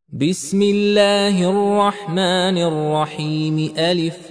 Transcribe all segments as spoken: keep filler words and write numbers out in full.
بسم الله الرحمن الرحيم ألف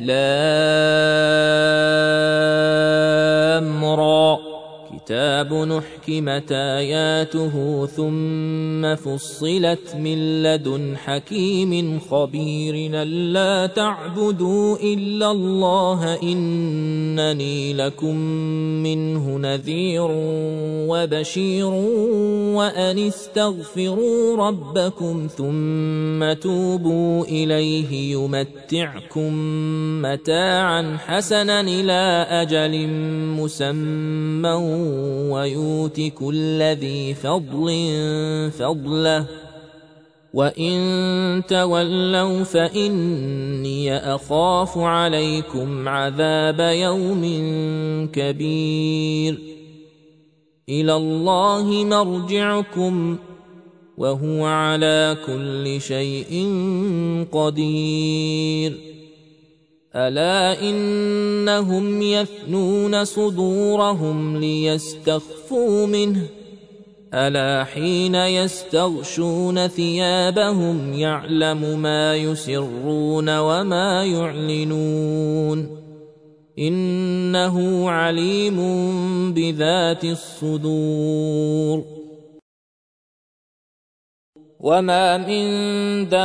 لام را كتاب نحكمت آياته ثم فصلت من لدن حكيم خبير ألا تعبدوا إلا الله إنني لكم منه نذير وبشير وأن استغفروا ربكم ثم توبوا إليه يمتعكم متاعا حسنا إلى أجل مسمى ويؤت كل ذي فضل فضله وإن تولوا فإني أخاف عليكم عذاب يوم كبير إلى الله مرجعكم وهو على كل شيء قدير ألا إنهم يثنون صدورهم ليستخفوا منه ألا حين يستغشون ثيابهم يعلم ما يسرون وما يعلنون إنه عليم بذات الصدور وما من دابة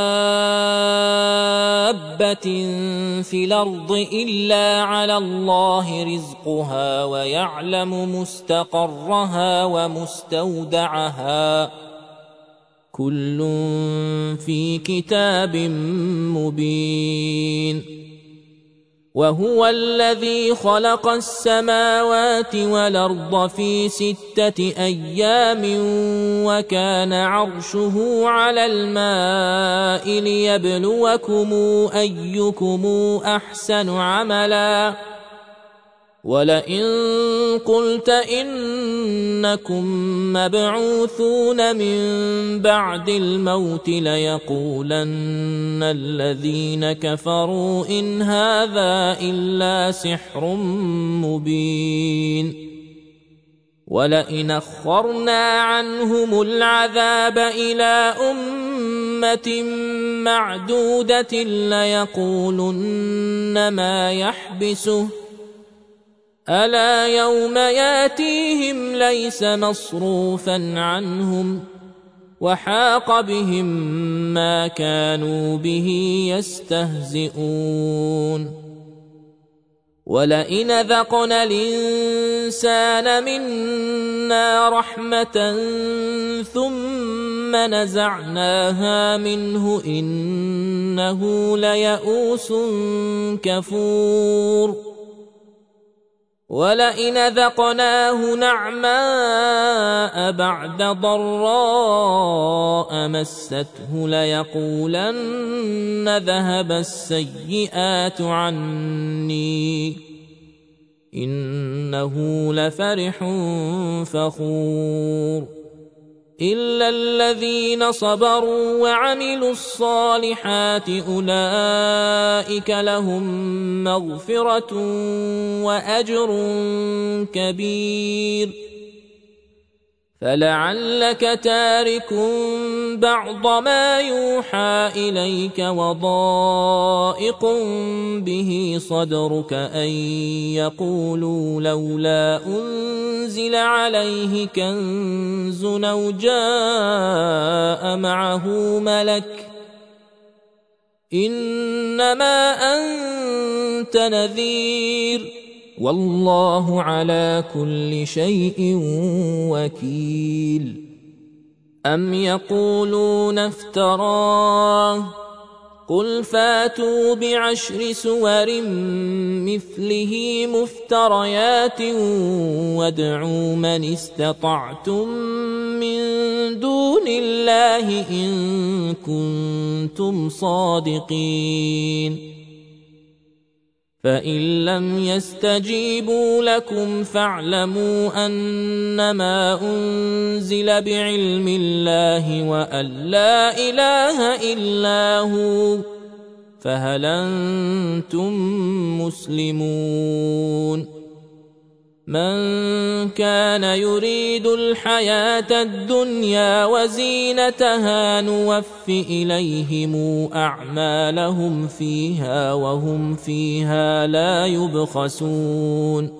في الأرض إلا على الله رزقها ويعلم مستقرها ومستودعها كل في كتاب مبين وهو الذي خلق السماوات والأرض في ستة أيام وكان عرشه على الماء ليبلوكم أيكم أحسن عملا ولئن قلت إنكم مبعوثون من بعد الموت ليقولن الذين كفروا إن هذا إلا سحر مبين ولئن أخرنا عنهم العذاب إلى أمة معدودة ليقولن ما يحبسه ألا يوم ياتيهم ليس مصروفا عنهم وحاق بهم ما كانوا به يستهزئون ولئن ذقنا الإنسان منا رحمة ثم نزعناها منه إنه ليئوس كفور ولئن ذقناه نعماء بعد ضراء مسته ليقولن ذهب السيئات عني إنه لفرح فخور إلا الذين صبروا وعملوا الصالحات أولئك لهم مغفرة وأجر كبير فلعلك تارك بعض ما يوحى إليك وضائق به صدرك أن يقولوا لولا أنزل عليه كنز أو جاء معه ملك إنما أنت نذير والله على كل شيء وكيل أم يقولون افتراه قل فاتوا بعشر سور مثله مفتريات وادعوا من استطعتم من دون الله إن كنتم صادقين فإن لم يستجيبوا لكم فاعلموا أنما أنزل بعلم الله وأن لا إله إلا هو فهل أنتم مسلمون من كان يريد الحياة الدنيا وزينتها نوف إليهم أعمالهم فيها وهم فيها لا يبخسون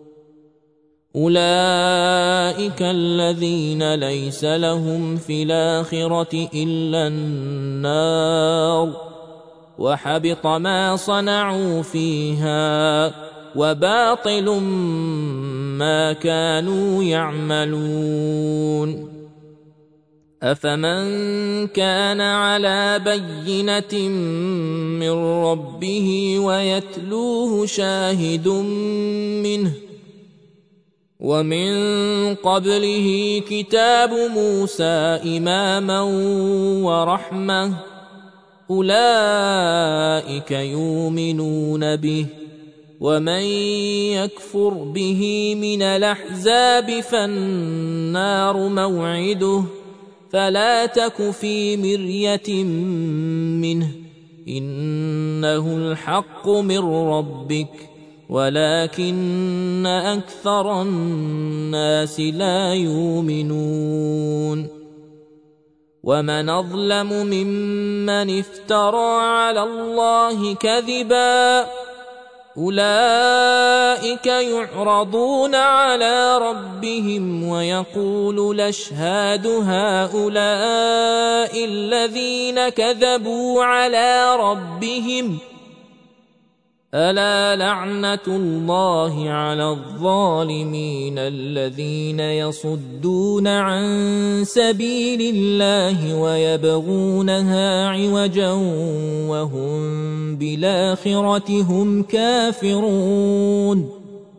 أولئك الذين ليس لهم في الآخرة إلا النار وحبط ما صنعوا فيها وباطل ما كانوا يعملون أفمن كان على بينة من ربه ويتلوه شاهد منه ومن قبله كتاب موسى إماما ورحمة أولئك يؤمنون به ومن يكفر به من الأحزاب فالنار موعده فلا تك في مرية منه إنه الحق من ربك ولكن أكثر الناس لا يؤمنون ومن أظلم ممن افترى على الله كذبا أولئك يعرضون على ربهم ويقول الأشهاد هؤلاء الذين كذبوا على ربهم ألا لعنة الله على الظالمين الذين يصدون عن سبيل الله ويبغونها عوجا وهم بالآخرة هم كافرون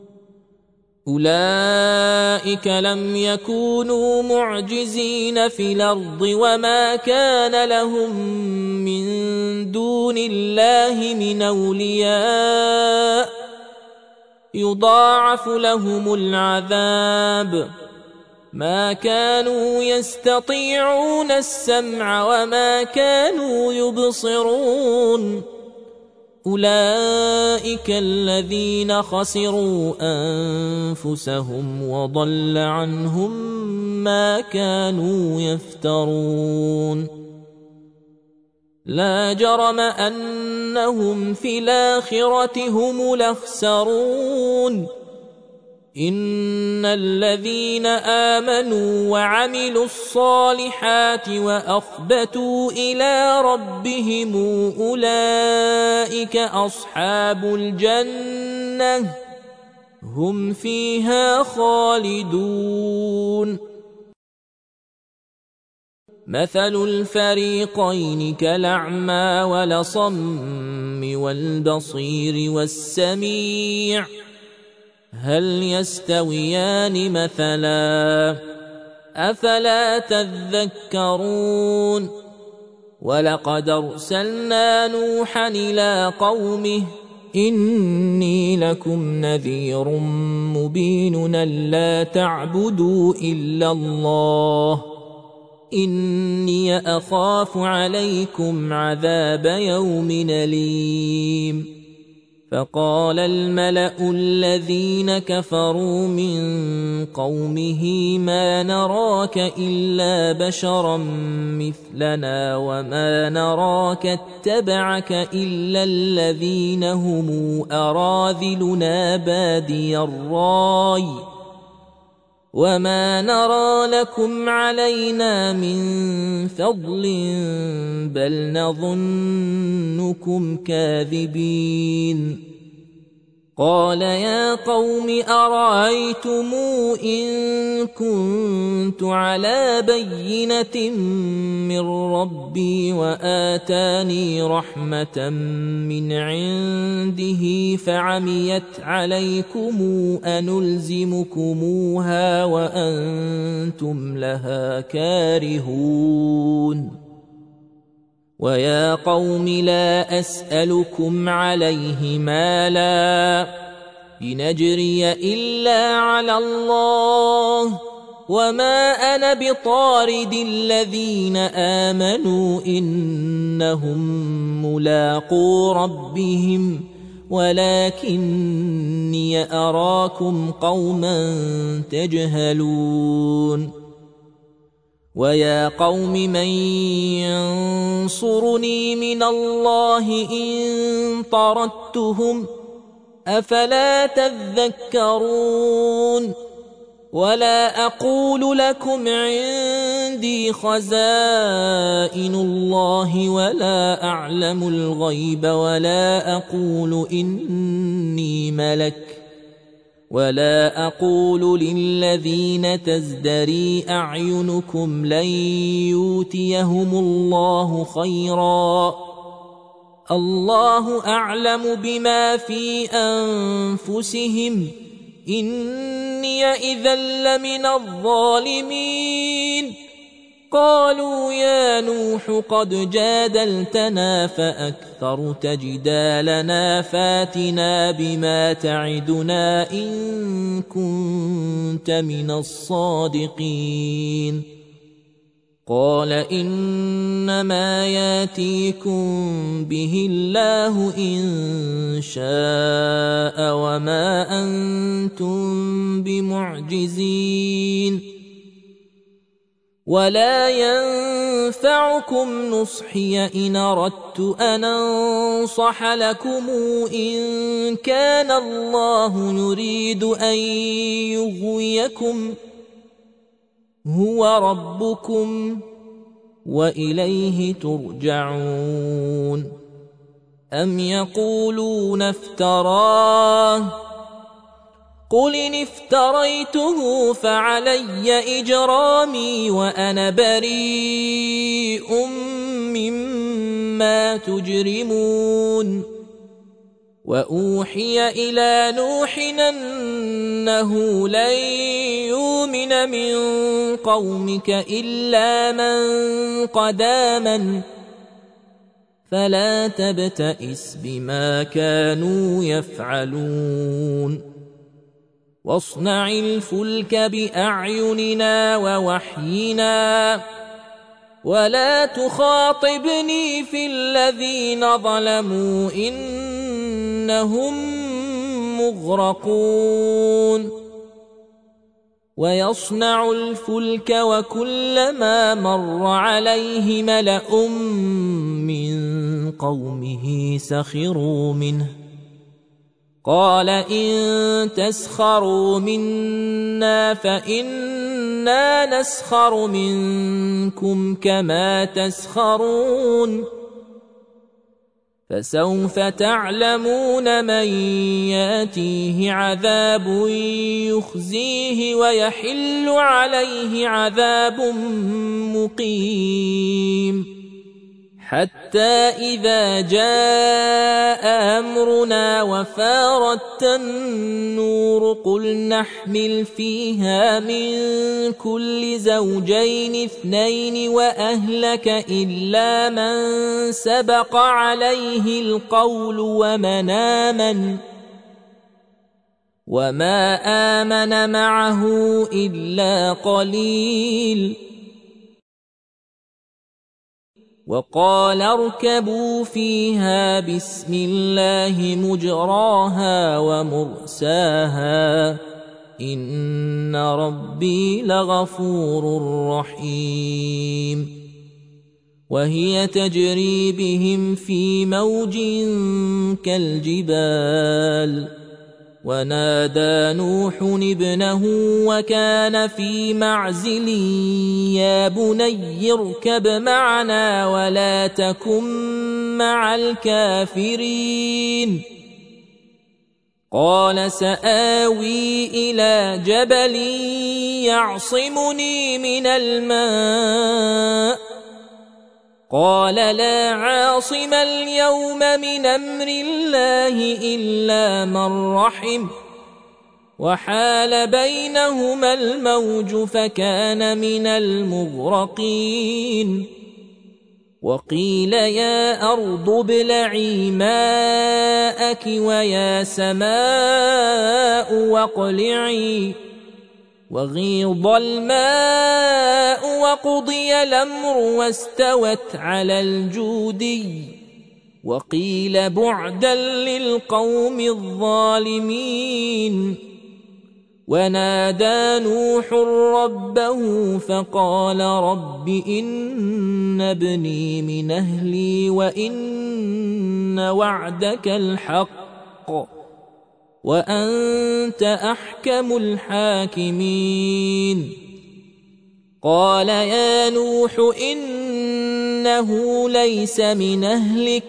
أولئك لم يكونوا معجزين في الأرض وما كان لهم من دون الله من أولياء يضاعف لهم العذاب ما كانوا يستطيعون السمع وما كانوا يبصرون أولئك الذين خسروا أنفسهم وضل عنهم ما كانوا يفترون لا جرم أنهم في الآخرة هم الأخسرون إن الذين آمنوا وعملوا الصالحات وأخبتوا إلى ربهم أولئك أصحاب الجنة هم فيها خالدون مثل الفريقين كالأعمى والأصم والبصير والسميع هل يستويان مثلا أفلا تذكرون ولقد أرسلنا نوحا إلى قومه إني لكم نذير مبين ألا تعبدوا إلا الله إني أخاف عليكم عذاب يوم أليم فقال الملأ الذين كفروا من قومه ما نراك إلا بشرا مثلنا وما نراك اتبعك إلا الذين هم أراذلنا بادي الرأي وما نرى لكم علينا من فضل بل نظنكم كاذبين قال يا قوم أرأيتم إن كنت على بينة من ربي وآتاني رحمة من عنده فعميت عليكم أنلزمكموها وأنتم لها كارهون ويا قوم لا أسألكم عليه مالا إن أجري إلا على الله وما أنا بطارد الذين آمنوا إنهم ملاقو ربهم ولكني أراكم قوما تجهلون ويا قوم من ينصرني من الله إن طردتهم أفلا تذكرون ولا أقول لكم عندي خزائن الله ولا أعلم الغيب ولا أقول إني ملك ولا أقول للذين تزدري أعينكم لن يؤتيهم الله خيرا الله أعلم بما في أنفسهم إني إذا لمن الظالمين قالوا يا نوح قد جادلتنا فأكثرت جدالنا فاتنا بما تعدنا إن كنت من الصادقين قال إنما ياتيكم به الله إن شاء وما أنتم بمعجزين ولا ينفعكم نصحي إن أردت أن أنصح لكم إن كان الله يريد أن يغويكم هو ربكم وإليه ترجعون أم يقولون افتراه قل إن افتريته فعلي إجرامي وأنا بريء مما تجرمون وأوحي إلى نوح أنه لن يؤمن من قومك إلا من قد آمن فلا تبتئس بما كانوا يفعلون واصنع الفلك بأعيننا ووحينا ولا تخاطبني في الذين ظلموا إنهم مغرقون ويصنع الفلك وكلما مر عليه ملأ من قومه سخروا منه قال إن تسخروا منا فإنا نسخر منكم كما تسخرون فسوف تعلمون من ياتيه عذاب يخزيه ويحل عليه عذاب مقيم حتى إذا جاء أمرنا وفارت النور قل نحمل فيها من كل زوجين اثنين وأهلك إلا من سبق عليه القول ومن آمن وما آمن معه إلا قليل وقال اركبوا فيها بسم الله مجراها ومرساها إن ربي لغفور رحيم وهي تجري بهم في موج كالجبال ونادى نوح ابنه وكان في معزل يا بني اركب معنا ولا تكن مع الكافرين قال سآوي إلى جبل يعصمني من الماء قال لا عاصم اليوم من أمر الله إلا من رحم وحال بينهما الموج فكان من المغرقين وقيل يا أرض ابلعي ماءك ويا سماء واقلعي وغيض الماء وقضي الأمر واستوت على الجودي وقيل بعدا للقوم الظالمين ونادى نوح ربه فقال رب إن ابني من أهلي وإن وعدك الحق وأنت أحكم الحاكمين قال يا نوح إنه ليس من أهلك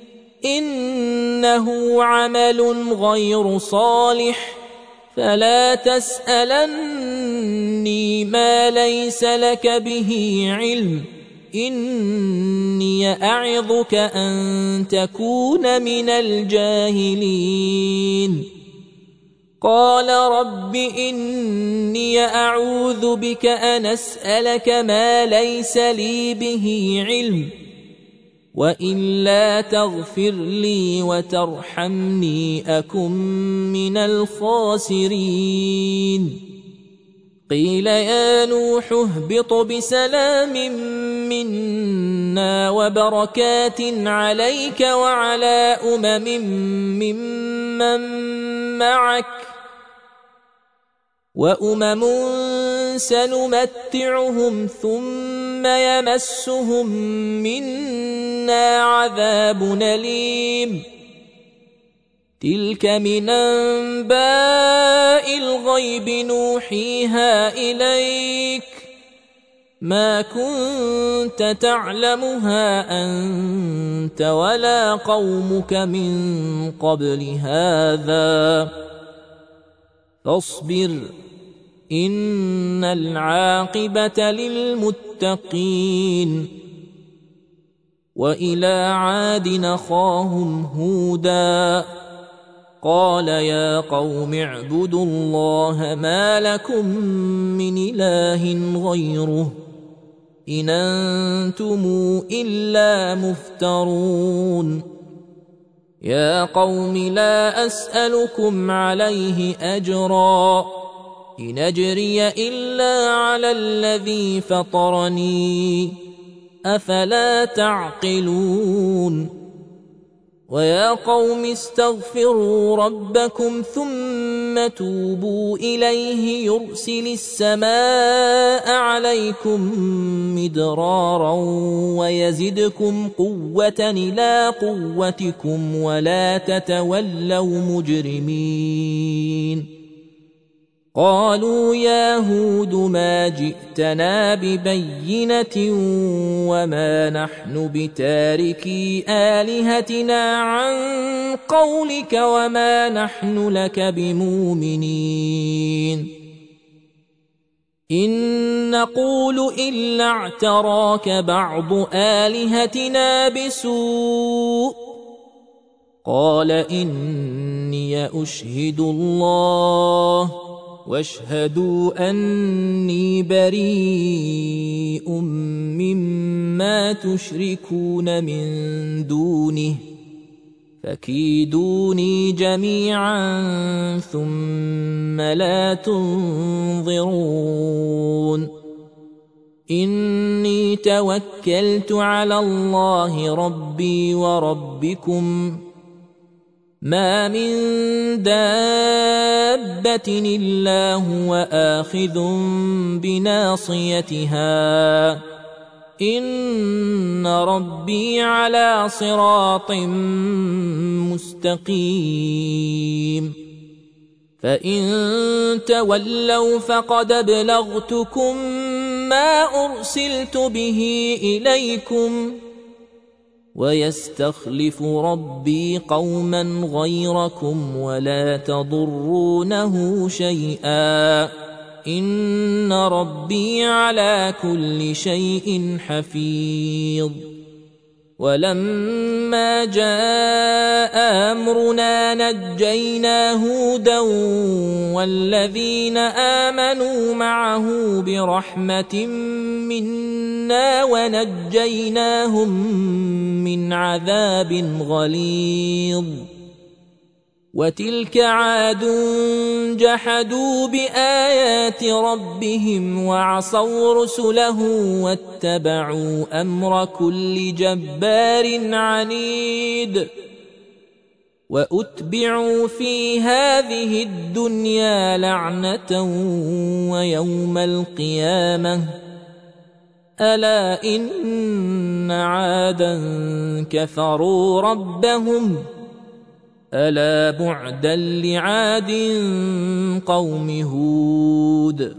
إنه عمل غير صالح فلا تسألني ما ليس لك به علم إني أعظك أن تكون من الجاهلين قال رب إني أعوذ بك أن أسألك ما ليس لي به علم وإلا تغفر لي وترحمني أكن من الخاسرين قيل يا نوح اهبط بسلام منا وبركات عليك وعلى أمم ممن معك وأمم سنمتعهم ثم يمسهم منا عذاب أليم تلك من أنباء الغيب نوحيها إليك ما كنت تعلمها أنت ولا قومك من قبل هذا فاصبر إن العاقبة للمتقين وإلى عاد أخاهم هودا قال يا قوم اعبدوا الله ما لكم من إله غيره إن أنتم إلا مفترون يا قوم لا أسألكم عليه أجرا إن أجري إلا على الذي فطرني أفلا تعقلون ويا قوم استغفروا ربكم ثم توبوا إليه يرسل السماء عليكم مدرارا ويزدكم قوة إلى قوتكم ولا تتولوا مجرمين قالوا يا هود ما جئتنا ببينة وما نحن بتاركي آلهتنا عن قولك وما نحن لك بمؤمنين إن نقول إلا اعتراك بعض آلهتنا بسوء قال إني أشهد الله واشهدوا أني بريء مما تشركون من دونه فكيدوني جميعا ثم لا تنظرون إني توكلت على الله ربي وربكم ما من دابة إلا هو آخذ بناصيتها إن ربي على صراط مستقيم فإن تولوا فقد أبلغتكم ما أرسلت به إليكم ويستخلف ربي قوما غيركم ولا تضرونه شيئا إن ربي على كل شيء حفيظ ولما جاء أمرنا نجينا هودا والذين آمنوا معه برحمة منا ونجيناهم من عذاب غليظ وتلك عاد جحدوا بآيات ربهم وعصوا رسله واتبعوا أمر كل جبار عنيد وأتبعوا في هذه الدنيا لعنة ويوم القيامة ألا إن عادا كفروا ربهم ألا بعدا لعاد قوم هود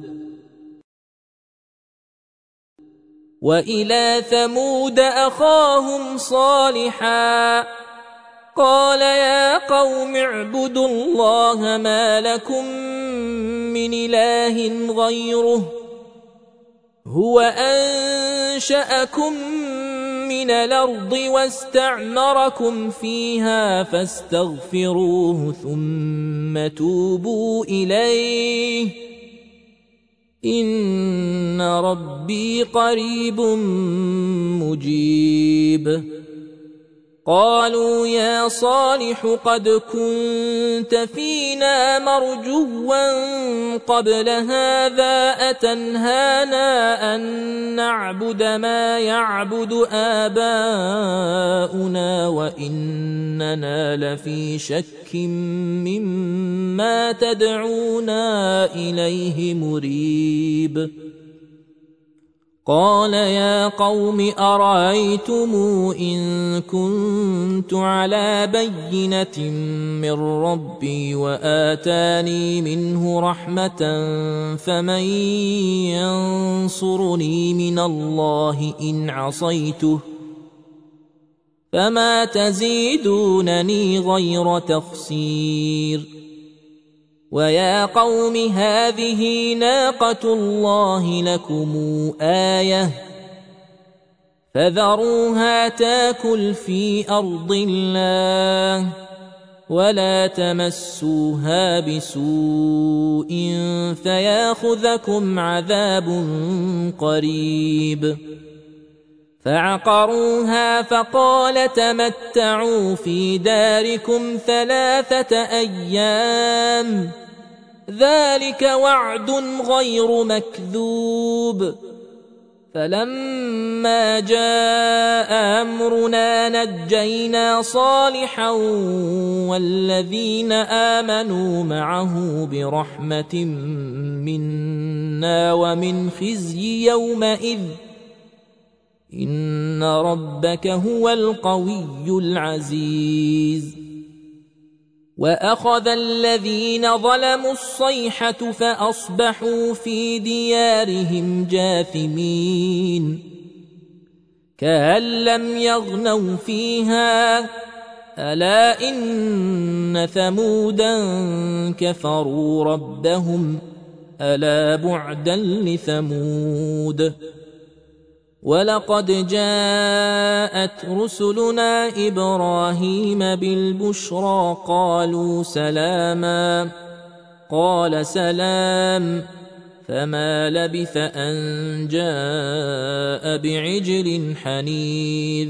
وإلى ثمود أخاهم صالحا قال يا قوم اعبدوا الله ما لكم من إله غيره هو أنشأكم من الأرض واستعمركم فيها فاستغفروه ثم توبوا إليه إن ربي قريب مجيب قالوا يا صالح قد كنت فينا مرجوا قبل هذا أتنهانا أن نعبد ما يعبد آباؤنا وإننا لفي شك مما تدعونا إليه مريب قال يا قوم أرأيتم إن كنت على بينة من ربي وآتاني منه رحمة فمن ينصرني من الله إن عصيته فما تزيدونني غير تخسير ويا قوم هذه ناقة الله لكم آية فذروها تاكل في أرض الله ولا تمسوها بسوء فياخذكم عذاب قريب فعقروها فقال تمتعوا في داركم ثلاثة أيام ذلك وعد غير مكذوب فلما جاء أمرنا نجينا صالحا والذين آمنوا معه برحمة منا ومن خزي يومئذ إن ربك هو القوي العزيز وأخذ الذين ظلموا الصيحة فأصبحوا في ديارهم جاثمين كأن لم يغنوا فيها ألا إن ثمودا كفروا ربهم ألا بعدا لثمود ولقد جاءت رسلنا إبراهيم بالبشرى قالوا سلاما قال سلام فما لبث أن جاء بعجل حنيذ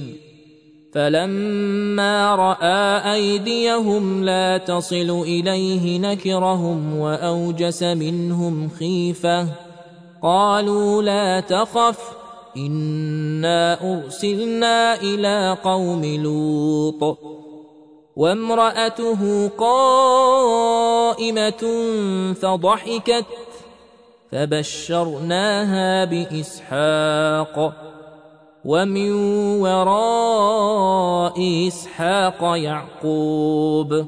فلما رأى أيديهم لا تصل إليه نكرهم وأوجس منهم خيفة قالوا لا تخف إنا أرسلنا إلى قوم لوط وامرأته قائمة فضحكت فبشرناها بإسحاق ومن وراء إسحاق يعقوب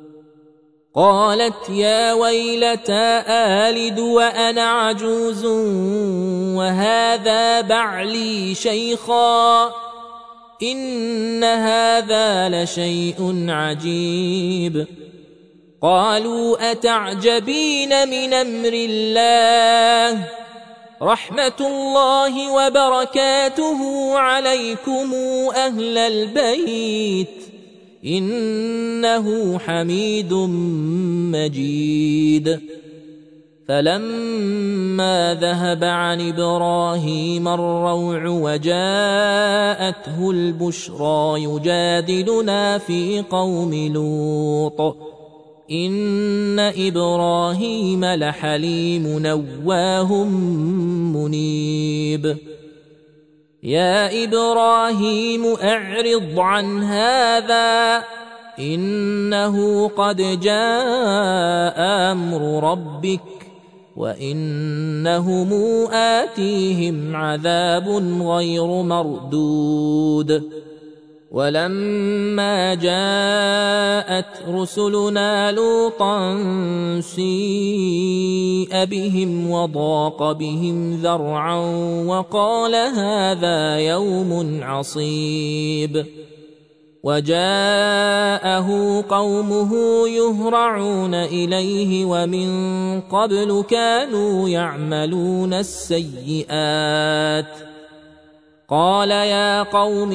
قالت يا ويلتى آلد وأنا عجوز وهذا بعلي شيخا إن هذا لشيء عجيب قالوا أتعجبين من أمر الله رحمة الله وبركاته عليكم أهل البيت إنه حميد مجيد فلما ذهب عن إبراهيم الروع وجاءته البشرى يجادلنا في قوم لوط إن إبراهيم لحليم أواه منيب يا إبراهيم أعرض عن هذا إنه قد جاء أمر ربك وإنهم آتيهم عذاب غير مردود ولما جاءت رسلنا لوطا سيء بهم وضاق بهم ذرعا وقال هذا يوم عصيب وجاءه قومه يهرعون إليه ومن قبل كانوا يعملون السيئات قال يا قوم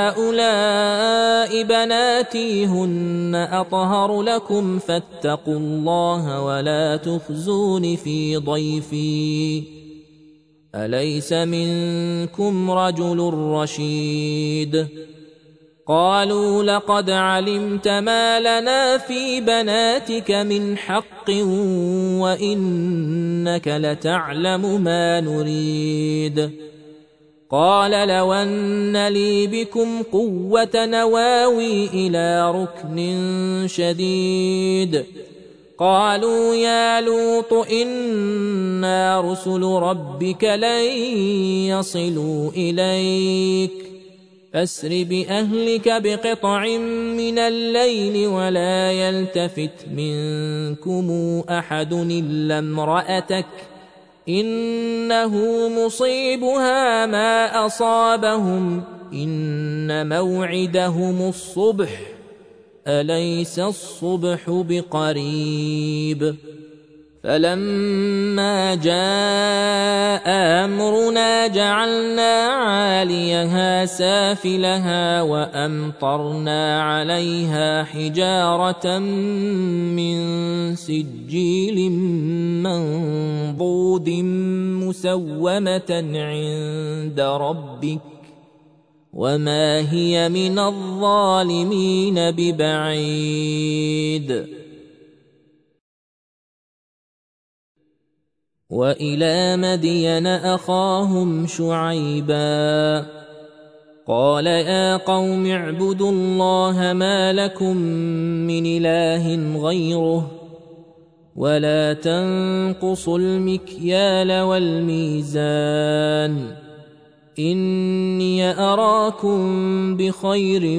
هؤلاء بناتي هن أطهر لكم فاتقوا الله ولا تخزون في ضيفي أليس منكم رجل رشيد قالوا لقد علمت ما لنا في بناتك من حق وإنك لتعلم ما نريد قال لو أن لي بكم قوة نواوي إلى ركن شديد قالوا يا لوط إنا رسل ربك لن يصلوا إليك فاسر بأهلك بقطع من الليل ولا يلتفت منكم أحد إلا امرأتك إنه مصيبها ما أصابهم إن موعدهم الصبح أليس الصبح بقريب فلما جاء أمرنا جعلنا عاليها سافلها وأمطرنا عليها حجارة من سجيل منضود مسومة عند ربك وما هي من الظالمين ببعيد وإلى مدين أخاهم شعيبا قال يا قوم اعبدوا الله ما لكم من إله غيره ولا تنقصوا المكيال والميزان إني أراكم بخير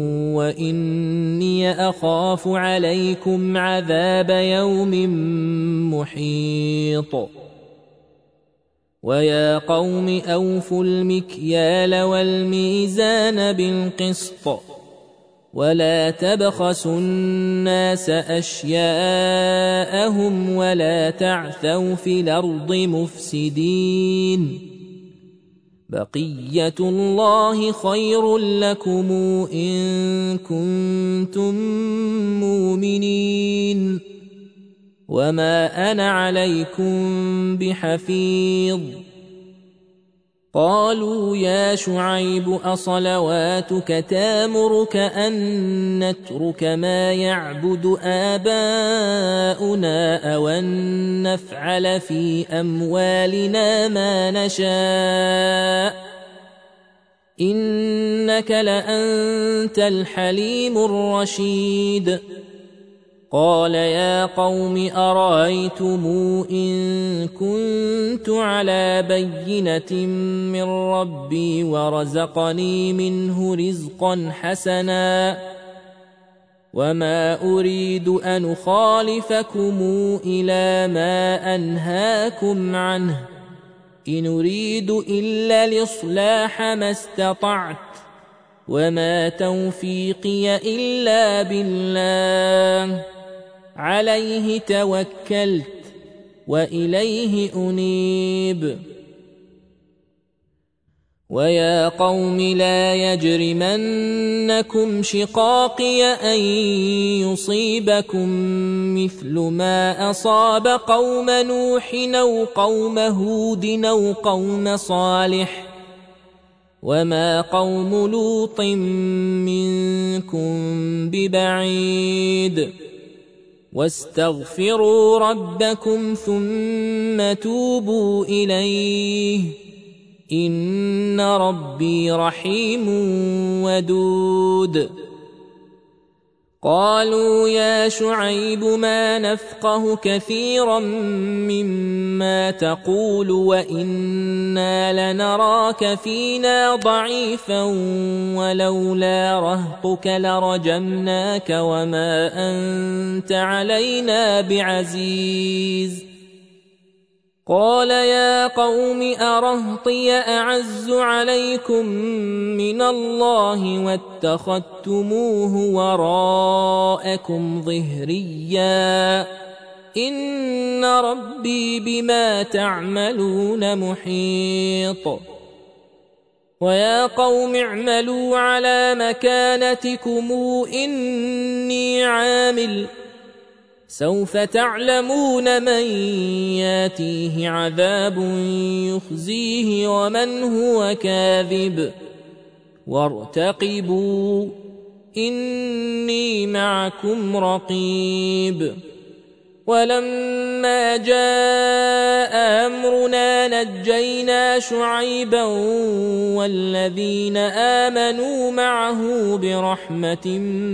وإني أخاف عليكم عذاب يوم محيط ويا قوم أوفوا المكيال والميزان بالقسط ولا تبخسوا الناس أشياءهم ولا تعثوا في الأرض مفسدين بقية الله خير لكم إن كنتم مؤمنين وما أنا عليكم بحفيظ قالوا يا شعيب أصلواتك تامرك أن نترك ما يعبد آباؤنا أو أن نفعل في أموالنا ما نشاء إنك لأنت الحليم الرشيد قال يا قوم أرأيتم إن كنت على بينة من ربي ورزقني منه رزقا حسنا وما أريد أن أخالفكم إلى ما أنهاكم عنه إن أريد إلا الإصلاح ما استطعت وما توفيقي إلا بالله عليه توكلت وإليه أنيب ويا قوم لا يجرمنكم شقاقي أن يصيبكم مثل ما أصاب قوم نوح أو قوم هود أو قوم صالح وما قوم لوط منكم ببعيد واستغفروا ربكم ثم توبوا إليه إن ربي رحيم ودود. قالوا يا شعيب ما نفقه كثيرا مما تقول وإنا لنراك فينا ضعيفا ولولا رهطك لرجمناك وما أنت علينا بعزيز. قال يا قوم أرهطي أعز عليكم من الله واتخذتموه وراءكم ظهريا إن ربي بما تعملون محيط. ويا قوم اعملوا على مكانتكم إني عامل سوف تعلمون من ياتيه عذاب يخزيه ومن هو كاذب وارتقبوا إني معكم رقيب. ولما جاء أمرنا نجينا شعيبا والذين آمنوا معه برحمة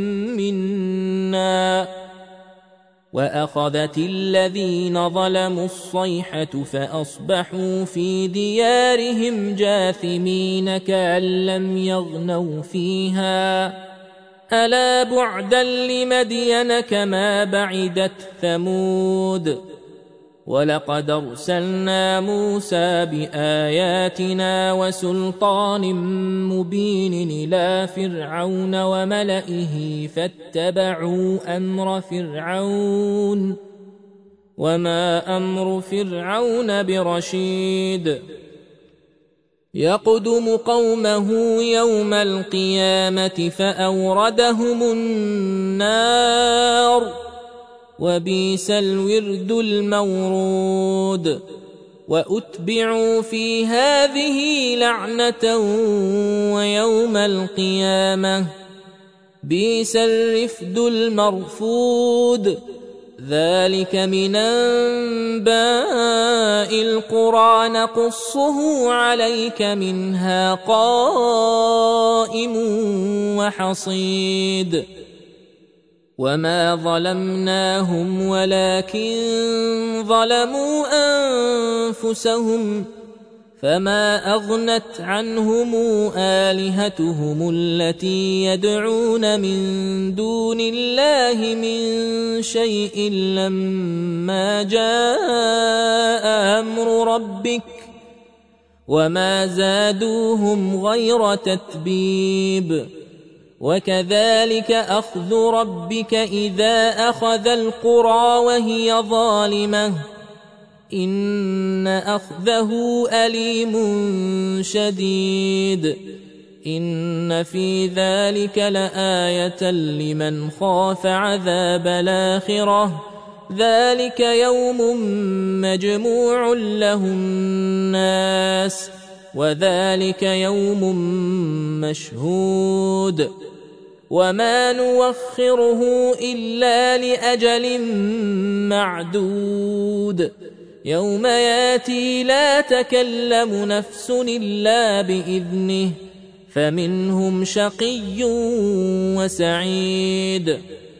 منا وأخذت الذين ظلموا الصيحة فأصبحوا في ديارهم جاثمين كأن لم يغنوا فيها ألا بعدا لمدين كما بعدت ثمود. ولقد أرسلنا موسى بآياتنا وسلطان مبين إلى فرعون وملئه فاتبعوا أمر فرعون وما أمر فرعون برشيد. يقدم قومه يوم القيامة فأوردهم النار وبئس الورد المورود. وأتبعوا في هذه لعنة ويوم القيامة بئس الرفد المرفود. ذلك من أنباء القرى نقصه عليك منها قائم وحصيد. وما ظلمناهم ولكن ظلموا أنفسهم فما أغنت عنهم آلهتهم التي يدعون من دون الله من شيء لما جاء أمر ربك وما زادوهم غير تتبيب. وكذلك أخذ ربك إذا أخذ القرى وهي ظالمة إن أخذه أليم شديد. إن في ذلك لآية لمن خاف عذاب الآخرة ذلك يوم مجموع له الناس وذلك يوم مشهود. وما نوخره إلا لأجل معدود يوم ياتي لا تكلم نفس إلا بإذنه فمنهم شقي وسعيد.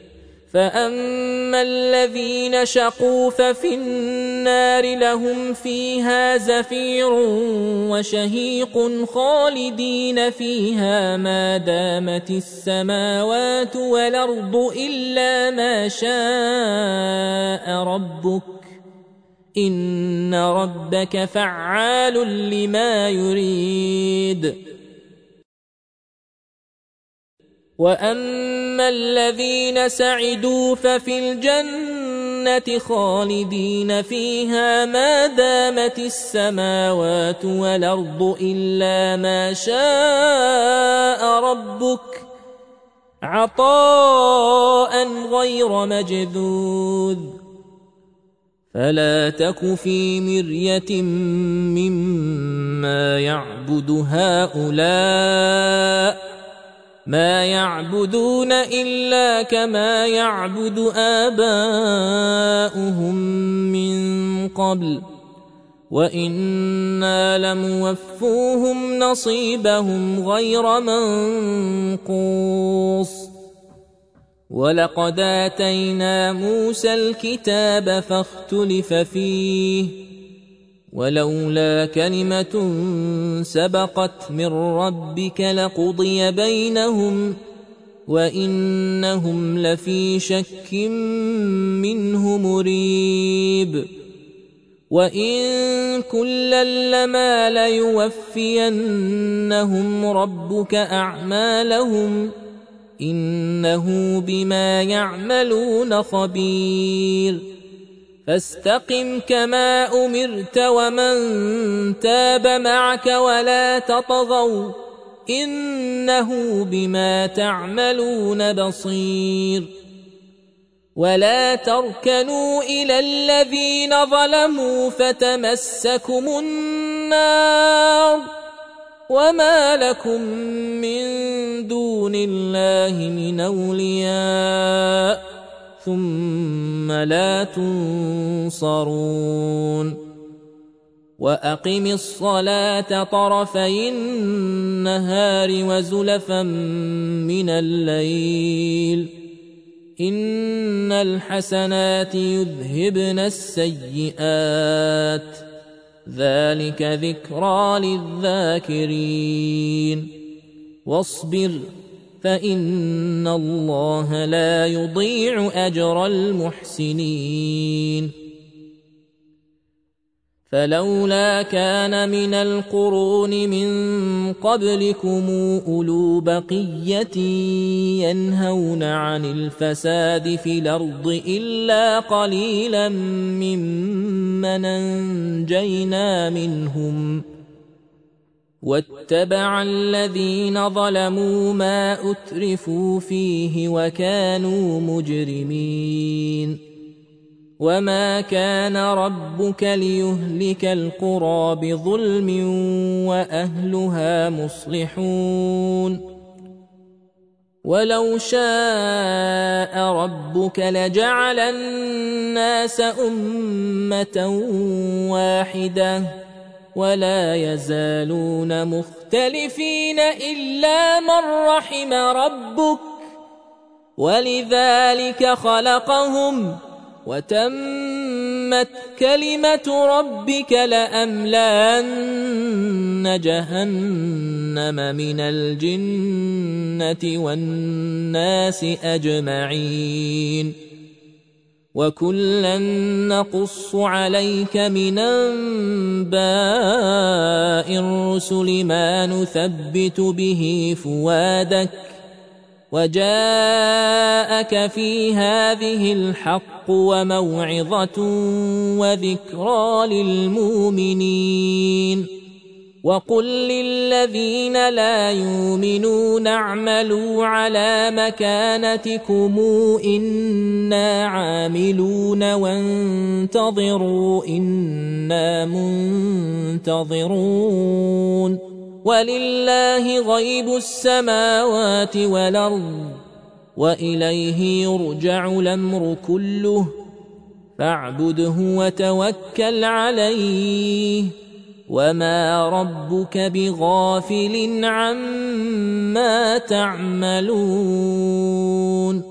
فأما الذين شقوا ففي النار لهم فيها زفير وشهيق خالدين فيها ما دامت السماوات والأرض إلا ما شاء ربك إن ربك فعال لما يريد. وأما الذين سعدوا ففي الجنة خالدين فيها ما دامت السماوات والأرض إلا ما شاء ربك عطاء غير مجذوذ. فلا تك في مرية مما يعبد هؤلاء ما يعبدون إلا كما يعبد آباؤهم من قبل وإنا لموفوهم نصيبهم غير منقوص ولقد آتينا موسى الكتاب فاختلف فيه ولولا كلمة سبقت من ربك لقضي بينهم وإنهم لفي شك منه مريب وإن كلا لما ليوفينهم ربك أعمالهم إنه بما يعملون خبير فاستقم كما أمرت ومن تاب معك ولا تطغوا إنه بما تعملون بصير ولا تركنوا إلى الذين ظلموا فتمسكم النار وما لكم من دون الله من أولياء ثم لا تنصرون وأقم الصلاة طرفي النهار وزلفا من الليل إن الحسنات يذهبن السيئات ذلك ذكرى للذاكرين واصبر فإن الله لا يضيع أجر المحسنين فلولا كان من القرون من قبلكم أولو بقية ينهون عن الفساد في الأرض إلا قليلا ممن أنجينا منهم واتبع الذين ظلموا ما أترفوا فيه وكانوا مجرمين وما كان ربك ليهلك القرى بظلم وأهلها مصلحون ولو شاء ربك لجعل الناس أمة واحدة ولا يزالون مختلفين إلا من رحم ربك ولذلك خلقهم وتمت كلمة ربك لأملأن جهنم من الجنة والناس أجمعين وكلا نقص عليك من أنباء الرسل ما نثبت به فؤادك وجاءك في هذه الحق وموعظة وذكرى للمؤمنين وقل للذين لا يؤمنون اعملوا على مكانتكم إنا عاملون وانتظروا إنا منتظرون ولله غيب السماوات والأرض وإليه يرجع الأمر كله فاعبده وتوكل عليه وما ربك بغافل عما تعملون